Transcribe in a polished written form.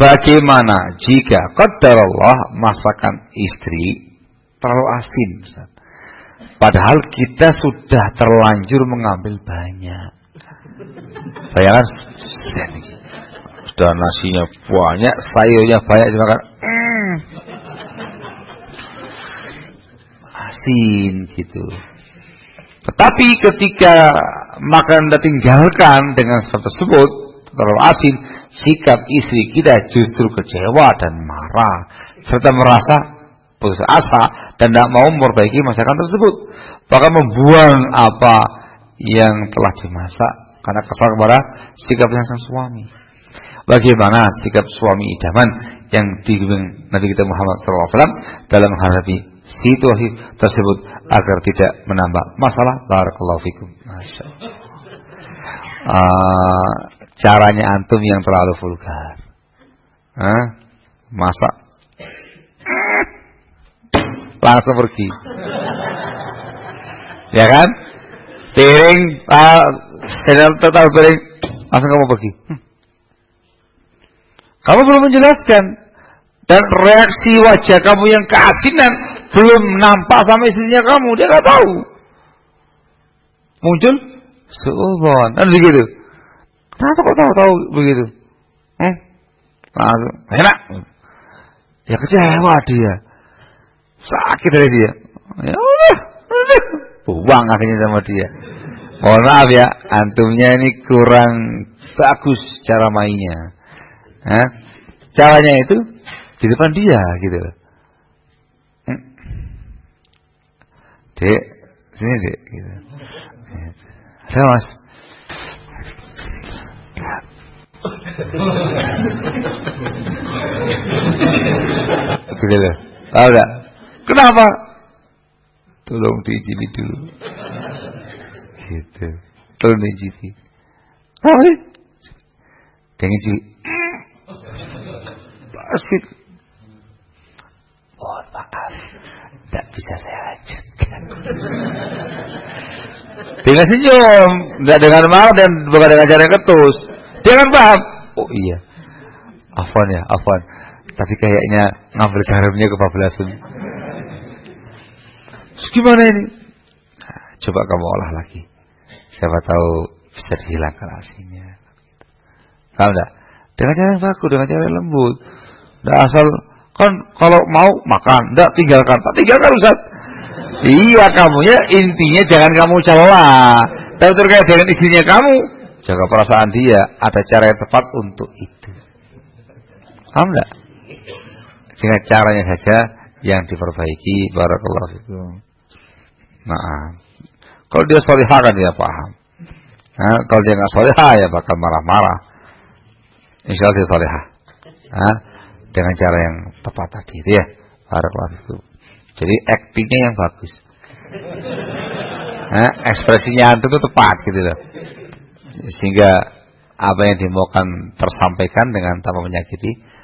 Bagaimana jika qadarullah masakan istri terlalu asin, Ustaz? Padahal kita sudah terlanjur mengambil banyak. Bayangkan sudah nasinya banyak, sayurnya banyak dimakan. Asin gitu. Tetapi ketika makanan ditinggalkan dengan sebab tersebut terlalu asin, sikap istri kita justru kecewa dan marah serta merasa putus asa dan tidak mau memperbaiki masakan tersebut, bahkan membuang apa yang telah dimasak karena kesal kepada sikapnya sang suami. Bagaimana sikap suami idaman yang dibimbing Nabi kita Muhammad SAW dalam menghadapi situasi tersebut agar tidak menambah masalah? Barakallahu fikum. Caranya antum yang terlalu vulgar. Masak langsung pergi. Ya kan? Piring sedang total piring langsung kamu pergi. Kamu belum menjelaskan, dan reaksi wajah kamu yang keasinan belum nampak sama istrinya kamu, dia nggak tahu. Muncul suudzon, kan begitu. Kenapa kok tahu begitu? Langsung enak. Ya kecewa dia, sakit dari dia. Ya udah, buang akhirnya sama dia. Mohon maaf ya, antumnya ini kurang bagus cara mainnya. Caranya itu di depan dia gitu. Dek, sini dek gitu. Ada mas. Gitu loh. Tahu enggak? Kenapa? Tolong diizini dulu. Gitu. Tolong diizini. Oh, dengan izin. Asik. Mohon maaf, tidak bisa saya lanjutkan. Dengan senyum, tidak dengan marah dan bukan dengan cara ketus. Dia kan paham. Oh iya, afwan ya, afwan. Tadi kayaknya ngambil garamnya kebablasan. Gimana ini? Nah, coba kamu olah lagi. Siapa tahu bisa dihilangkan asinnya. Paham tidak? Dengan cara yang bagus, dengan cara yang lembut. Tidak asal, kan kalau mau makan, tidak tinggalkan. Tak tinggalkan Ustaz. Iya kamu ya, intinya jangan kamu celah. Tapi terkait dengan istrinya kamu, jaga perasaan dia. Ada cara yang tepat untuk itu. Paham tidak? Sehingga caranya saja yang diperbaiki. Barakallahu fikum. Nah, kalau dia solihah kan dia paham. Nah, kalau dia nggak solihah ya bakal marah-marah. Insya Allah dia solihah. Dengan cara yang tepat tadi itu ya. Barakallahu fikum. Jadi aktingnya yang bagus. Ekspresinya itu tepat gitu loh. Sehingga apa yang dimaukan tersampaikan dengan tanpa menyakiti